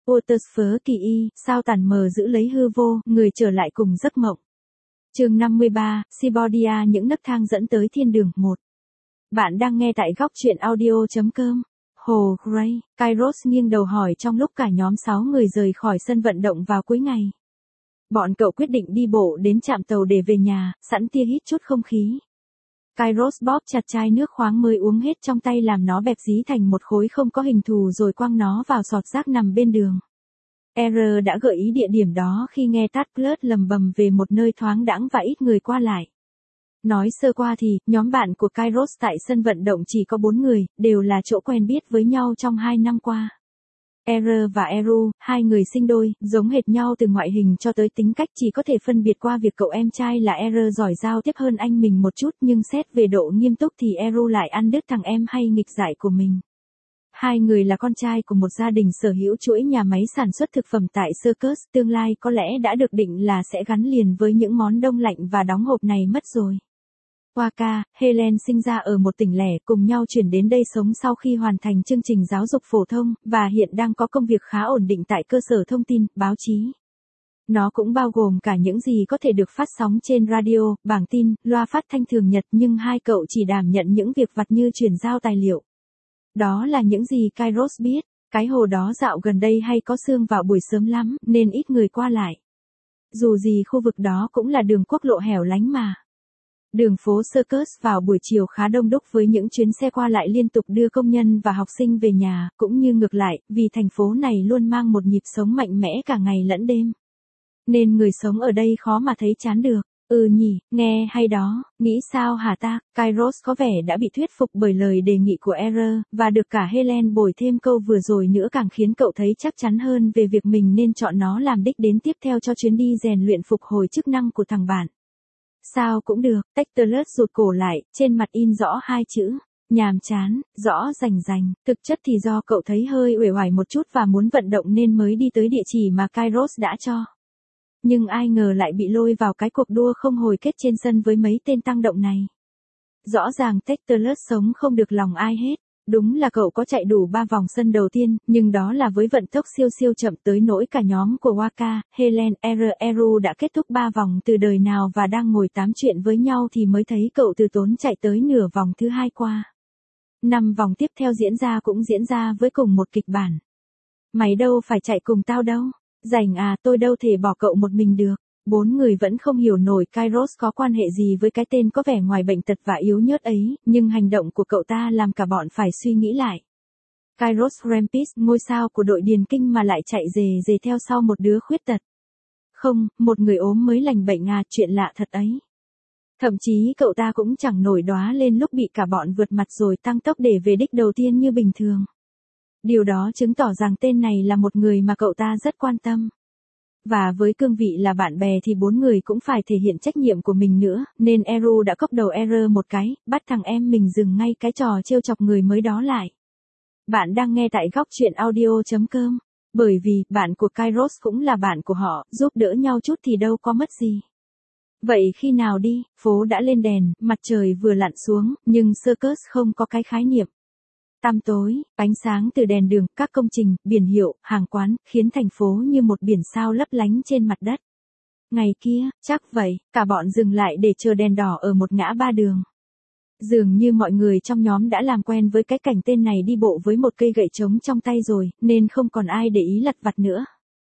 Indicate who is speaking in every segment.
Speaker 1: Watersford kỳ y, sao tàn mờ giữ lấy hư vô, người trở lại cùng giấc mộng. Chương 53, Sibodia những nấc thang dẫn tới thiên đường 1. Bạn đang nghe tại góc truyện audio.com. Hồ Gray, Kairos nghiêng đầu hỏi trong lúc cả nhóm 6 người rời khỏi sân vận động vào cuối ngày. Bọn cậu quyết định đi bộ đến trạm tàu để về nhà, sẵn tia hít chút không khí. Kairos bóp chặt chai nước khoáng mới uống hết trong tay làm nó bẹp dí thành một khối không có hình thù rồi quăng nó vào sọt rác nằm bên đường. R đã gợi ý địa điểm đó khi nghe Tadplut lầm bầm về một nơi thoáng đãng và ít người qua lại. Nói sơ qua thì, nhóm bạn của Kairos tại sân vận động chỉ có 4 người, đều là chỗ quen biết với nhau trong 2 năm qua. R và Eru, hai người sinh đôi, giống hệt nhau từ ngoại hình cho tới tính cách, chỉ có thể phân biệt qua việc cậu em trai là R giỏi giao tiếp hơn anh mình một chút, nhưng xét về độ nghiêm túc thì Eru lại ăn đứt thằng em hay nghịch dại của mình. Hai người là con trai của một gia đình sở hữu chuỗi nhà máy sản xuất thực phẩm tại Circus, tương lai có lẽ đã được định là sẽ gắn liền với những món đông lạnh và đóng hộp này mất rồi. Waka, Helen sinh ra ở một tỉnh lẻ, cùng nhau chuyển đến đây sống sau khi hoàn thành chương trình giáo dục phổ thông, và hiện đang có công việc khá ổn định tại cơ sở thông tin, báo chí. Nó cũng bao gồm cả những gì có thể được phát sóng trên radio, bảng tin, loa phát thanh thường nhật, nhưng hai cậu chỉ đảm nhận những việc vặt như chuyển giao tài liệu. Đó là những gì Kairos biết. Cái hồ đó dạo gần đây hay có sương vào buổi sớm lắm, nên ít người qua lại. Dù gì khu vực đó cũng là đường quốc lộ hẻo lánh mà. Đường phố Circus vào buổi chiều khá đông đúc với những chuyến xe qua lại liên tục đưa công nhân và học sinh về nhà, cũng như ngược lại, vì thành phố này luôn mang một nhịp sống mạnh mẽ cả ngày lẫn đêm. Nên người sống ở đây khó mà thấy chán được. Ừ nhỉ, nghe hay đó, nghĩ sao hả ta? Kairos có vẻ đã bị thuyết phục bởi lời đề nghị của R, và được cả Helen bồi thêm câu vừa rồi nữa càng khiến cậu thấy chắc chắn hơn về việc mình nên chọn nó làm đích đến tiếp theo cho chuyến đi rèn luyện phục hồi chức năng của thằng bạn. Sao cũng được, Tadplut rụt cổ lại, trên mặt in rõ hai chữ, nhàm chán, rõ rành. Thực chất thì do cậu thấy hơi uể oải một chút và muốn vận động nên mới đi tới địa chỉ mà Kairos đã cho. Nhưng ai ngờ lại bị lôi vào cái cuộc đua không hồi kết trên sân với mấy tên tăng động này. Rõ ràng Tadplut sống không được lòng ai hết. Đúng là cậu có chạy đủ 3 vòng sân đầu tiên, nhưng đó là với vận tốc siêu chậm tới nỗi cả nhóm của Waka, Helen, Eru đã kết thúc 3 vòng từ đời nào và đang ngồi tám chuyện với nhau thì mới thấy cậu từ tốn chạy tới nửa vòng thứ 2 qua. 5 vòng tiếp theo diễn ra cũng diễn ra với cùng một kịch bản. Mày đâu phải chạy cùng tao đâu. Rảnh à, tôi đâu thể bỏ cậu một mình được. 4 người vẫn không hiểu nổi Kairos có quan hệ gì với cái tên có vẻ ngoài bệnh tật và yếu nhớt ấy, nhưng hành động của cậu ta làm cả bọn phải suy nghĩ lại. Kairos Rampis, ngôi sao của đội điền kinh mà lại chạy rề theo sau một đứa khuyết tật. Không, một người ốm mới lành bệnh à, chuyện lạ thật ấy. Thậm chí cậu ta cũng chẳng nổi đóa lên lúc bị cả bọn vượt mặt rồi tăng tốc để về đích đầu tiên như bình thường. Điều đó chứng tỏ rằng tên này là một người mà cậu ta rất quan tâm. Và với cương vị là bạn bè thì 4 người cũng phải thể hiện trách nhiệm của mình nữa, nên Eru đã cốc đầu R một cái, bắt thằng em mình dừng ngay cái trò trêu chọc người mới đó lại. Bạn đang nghe tại góc truyện audio.com, bởi vì bạn của Kairos cũng là bạn của họ, giúp đỡ nhau chút thì đâu có mất gì. Vậy khi nào đi, phố đã lên đèn, mặt trời vừa lặn xuống, nhưng Circus không có cái khái niệm. Tăm tối, ánh sáng từ đèn đường, các công trình, biển hiệu, hàng quán, khiến thành phố như một biển sao lấp lánh trên mặt đất. Ngày kia, chắc vậy, cả bọn dừng lại để chờ đèn đỏ ở một ngã ba đường. Dường như mọi người trong nhóm đã làm quen với cái cảnh tên này đi bộ với một cây gậy trống trong tay rồi, nên không còn ai để ý lặt vặt nữa.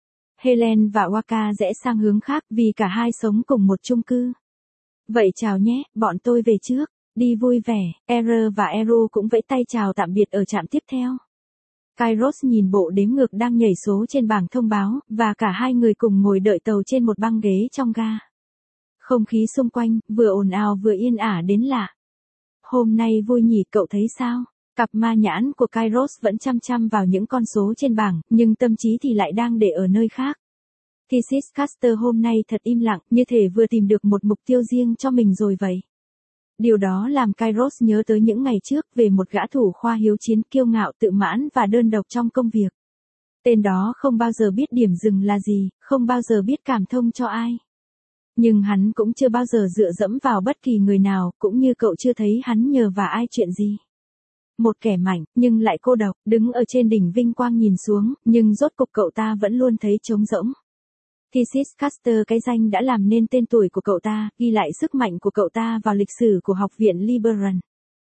Speaker 1: Helen và Waka rẽ sang hướng khác vì cả hai sống cùng một chung cư. Vậy chào nhé, bọn tôi về trước. Đi vui vẻ, R và Eru cũng vẫy tay chào tạm biệt ở trạm tiếp theo. Kairos nhìn bộ đếm ngược đang nhảy số trên bảng thông báo, và cả hai người cùng ngồi đợi tàu trên một băng ghế trong ga. Không khí xung quanh, vừa ồn ào vừa yên ả đến lạ. Hôm nay vui nhỉ, cậu thấy sao? Cặp ma nhãn của Kairos vẫn chăm vào những con số trên bảng, nhưng tâm trí thì lại đang để ở nơi khác. Thesis Caster hôm nay thật im lặng, như thể vừa tìm được một mục tiêu riêng cho mình rồi vậy. Điều đó làm Kairos nhớ tới những ngày trước về một gã thủ khoa hiếu chiến, kiêu ngạo, tự mãn và đơn độc trong công việc. Tên đó không bao giờ biết điểm dừng là gì, không bao giờ biết cảm thông cho ai. Nhưng hắn cũng chưa bao giờ dựa dẫm vào bất kỳ người nào, cũng như cậu chưa thấy hắn nhờ vả ai chuyện gì. Một kẻ mạnh, nhưng lại cô độc, đứng ở trên đỉnh vinh quang nhìn xuống, nhưng rốt cục cậu ta vẫn luôn thấy trống rỗng. Thesis Caster, cái danh đã làm nên tên tuổi của cậu ta, ghi lại sức mạnh của cậu ta vào lịch sử của học viện Liberan.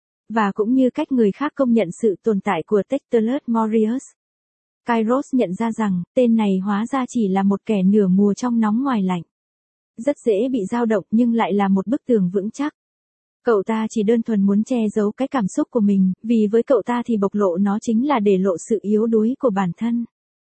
Speaker 1: Và cũng như cách người khác công nhận sự tồn tại của Tertullus Morius. Kairos nhận ra rằng, tên này hóa ra chỉ là một kẻ nửa mùa trong nóng ngoài lạnh. Rất dễ bị dao động nhưng lại là một bức tường vững chắc. Cậu ta chỉ đơn thuần muốn che giấu cái cảm xúc của mình, vì với cậu ta thì bộc lộ nó chính là để lộ sự yếu đuối của bản thân.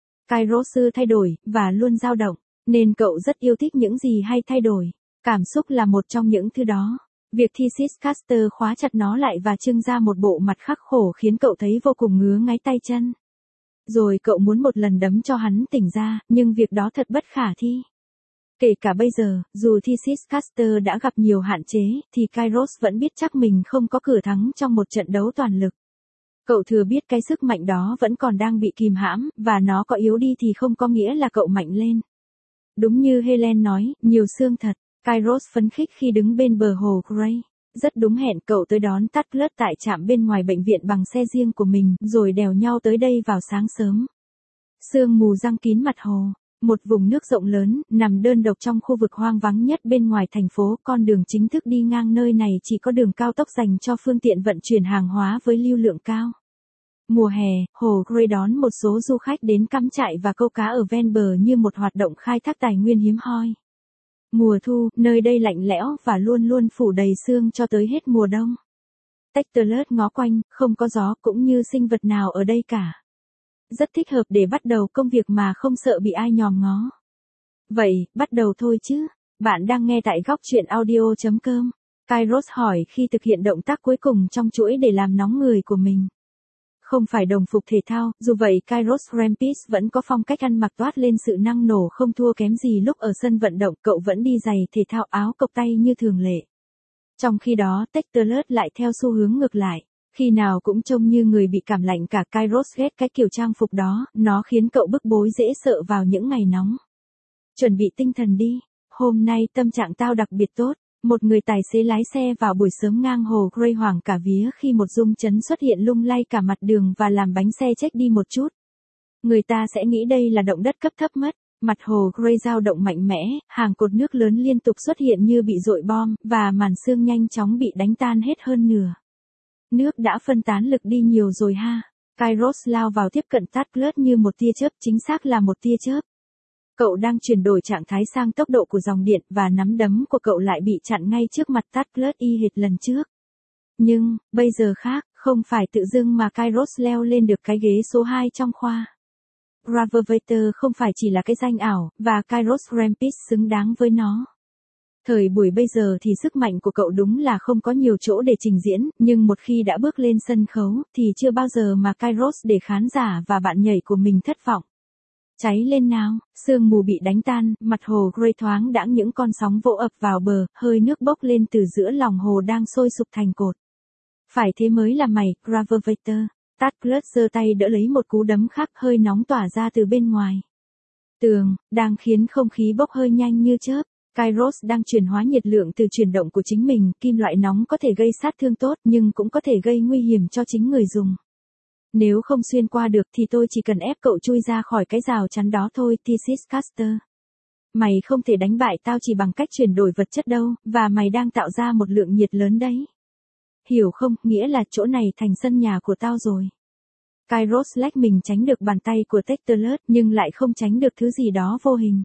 Speaker 1: Kairos thay đổi, và luôn dao động, nên cậu rất yêu thích những gì hay thay đổi. Cảm xúc là một trong những thứ đó. Việc Thesis Caster khóa chặt nó lại và trưng ra một bộ mặt khắc khổ khiến cậu thấy vô cùng ngứa ngáy tay chân. Rồi cậu muốn một lần đấm cho hắn tỉnh ra, nhưng việc đó thật bất khả thi. Kể cả bây giờ, dù Thesis Caster đã gặp nhiều hạn chế, thì Kairos vẫn biết chắc mình không có cửa thắng trong một trận đấu toàn lực. Cậu thừa biết cái sức mạnh đó vẫn còn đang bị kìm hãm, và nó có yếu đi thì không có nghĩa là cậu mạnh lên. Đúng như Helen nói, nhiều xương thật. Kairos phấn khích khi đứng bên bờ hồ Gray. Rất đúng hẹn, cậu tới đón Tertullus tại trạm bên ngoài bệnh viện bằng xe riêng của mình, rồi đèo nhau tới đây vào sáng sớm. Sương mù giăng kín mặt hồ. Một vùng nước rộng lớn, nằm đơn độc trong khu vực hoang vắng nhất bên ngoài thành phố. Con đường chính thức đi ngang nơi này chỉ có đường cao tốc dành cho phương tiện vận chuyển hàng hóa với lưu lượng cao. Mùa hè, hồ Gray đón một số du khách đến cắm trại và câu cá ở ven bờ như một hoạt động khai thác tài nguyên hiếm hoi. Mùa thu, nơi đây lạnh lẽo và luôn luôn phủ đầy sương cho tới hết mùa đông. Tertullus ngó quanh, không có gió cũng như sinh vật nào ở đây cả. Rất thích hợp để bắt đầu công việc mà không sợ bị ai nhòm ngó. Vậy, bắt đầu thôi chứ. Bạn đang nghe tại góc truyện audio.com. Kairos hỏi khi thực hiện động tác cuối cùng trong chuỗi để làm nóng người của mình. Không phải đồng phục thể thao, dù vậy Kairos Rampis vẫn có phong cách ăn mặc toát lên sự năng nổ không thua kém gì lúc ở sân vận động. Cậu vẫn đi giày thể thao áo cộc tay như thường lệ. Trong khi đó Tertullus lại theo xu hướng ngược lại. Khi nào cũng trông như người bị cảm lạnh cả. Kairos ghét cái kiểu trang phục đó, nó khiến cậu bức bối dễ sợ vào những ngày nóng. Chuẩn bị tinh thần đi, hôm nay tâm trạng tao đặc biệt tốt. Một người tài xế lái xe vào buổi sớm ngang hồ Gray hoảng cả vía khi một rung chấn xuất hiện lung lay cả mặt đường và làm bánh xe chếch đi một chút. Người ta sẽ nghĩ đây là động đất cấp thấp mất. Mặt hồ Gray dao động mạnh mẽ, hàng cột nước lớn liên tục xuất hiện như bị dội bom, và màn sương nhanh chóng bị đánh tan hết hơn nửa. Nước đã phân tán lực đi nhiều rồi ha. Kairos lao vào tiếp cận Tertullus như một tia chớp, chính xác là một tia chớp. Cậu đang chuyển đổi trạng thái sang tốc độ của dòng điện và nắm đấm của cậu lại bị chặn ngay trước mặt Tertullus y hệt lần trước. Nhưng, bây giờ khác, không phải tự dưng mà Kairos leo lên được cái ghế số 2 trong khoa. Gravevator không phải chỉ là cái danh ảo, và Kairos Rampis xứng đáng với nó. Thời buổi bây giờ thì sức mạnh của cậu đúng là không có nhiều chỗ để trình diễn, nhưng một khi đã bước lên sân khấu, thì chưa bao giờ mà Kairos để khán giả và bạn nhảy của mình thất vọng. Cháy lên nào, sương mù bị đánh tan, mặt hồ Gray thoáng đãng những con sóng vỗ ập vào bờ, hơi nước bốc lên từ giữa lòng hồ đang sôi sục thành cột. Phải thế mới là mày, Gravevator. Tertullus giơ tay đỡ lấy một cú đấm khác, hơi nóng tỏa ra từ bên ngoài. Tường, đang khiến không khí bốc hơi nhanh như chớp. Kairos đang chuyển hóa nhiệt lượng từ chuyển động của chính mình. Kim loại nóng có thể gây sát thương tốt, nhưng cũng có thể gây nguy hiểm cho chính người dùng. Nếu không xuyên qua được thì tôi chỉ cần ép cậu chui ra khỏi cái rào chắn đó thôi, Thesis Caster. Mày không thể đánh bại tao chỉ bằng cách chuyển đổi vật chất đâu, và mày đang tạo ra một lượng nhiệt lớn đấy. Hiểu không, nghĩa là chỗ này thành sân nhà của tao rồi. Kairos lách mình tránh được bàn tay của Tertullus, nhưng lại không tránh được thứ gì đó vô hình.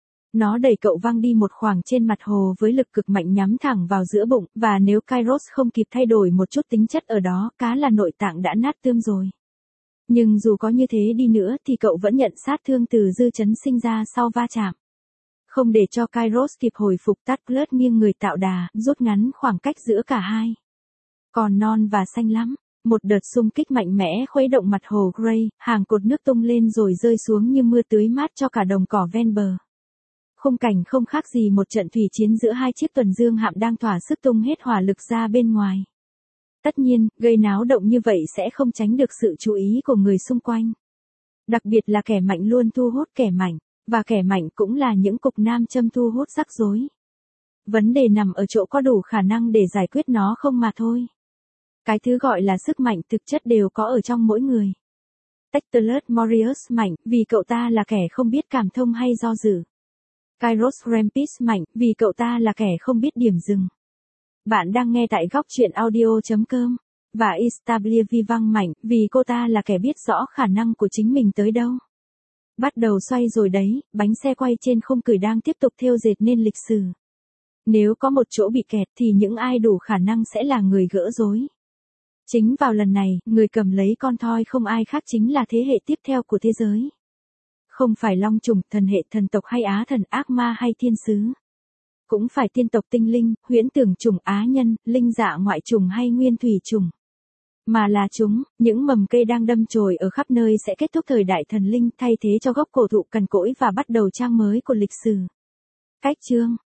Speaker 1: Nó đẩy cậu văng đi một khoảng trên mặt hồ với lực cực mạnh nhắm thẳng vào giữa bụng, và nếu Kairos không kịp thay đổi một chút tính chất ở đó, cá là nội tạng đã nát tươm rồi. Nhưng dù có như thế đi nữa thì cậu vẫn nhận sát thương từ dư chấn sinh ra sau va chạm. Không để cho Kairos kịp hồi phục, Tertullus nghiêng người tạo đà, rút ngắn khoảng cách giữa cả hai. Còn non và xanh lắm. Một đợt xung kích mạnh mẽ khuấy động mặt hồ Gray, hàng cột nước tung lên rồi rơi xuống như mưa tưới mát cho cả đồng cỏ ven bờ. Khung cảnh không khác gì một trận thủy chiến giữa hai chiếc tuần dương hạm đang thỏa sức tung hết hỏa lực ra bên ngoài. Tất nhiên, gây náo động như vậy sẽ không tránh được sự chú ý của người xung quanh. Đặc biệt là kẻ mạnh luôn thu hút kẻ mạnh, và kẻ mạnh cũng là những cục nam châm thu hút rắc rối. Vấn đề nằm ở chỗ có đủ khả năng để giải quyết nó không mà thôi. Cái thứ gọi là sức mạnh thực chất đều có ở trong mỗi người. Tectulus Morius mạnh, vì cậu ta là kẻ không biết cảm thông hay do dự. Kairos Rampis mạnh, vì cậu ta là kẻ không biết điểm dừng. Bạn đang nghe tại góc chuyện audio.com. Và Istablia Vivang mạnh, vì cô ta là kẻ biết rõ khả năng của chính mình tới đâu. Bắt đầu xoay rồi đấy, bánh xe quay trên khung cửi đang tiếp tục thêu dệt nên lịch sử. Nếu có một chỗ bị kẹt thì những ai đủ khả năng sẽ là người gỡ rối. Chính vào lần này, người cầm lấy con thoi không ai khác chính là thế hệ tiếp theo của thế giới. Không phải long trùng, thần hệ, thần tộc hay á thần, ác ma hay thiên sứ. Cũng phải tiên tộc, tinh linh, huyễn tưởng trùng, á nhân, linh dạ ngoại trùng hay nguyên thủy trùng. Mà là chúng, những mầm cây đang đâm chồi ở khắp nơi sẽ kết thúc thời đại thần linh, thay thế cho gốc cổ thụ cằn cỗi và bắt đầu trang mới của lịch sử. Cách chương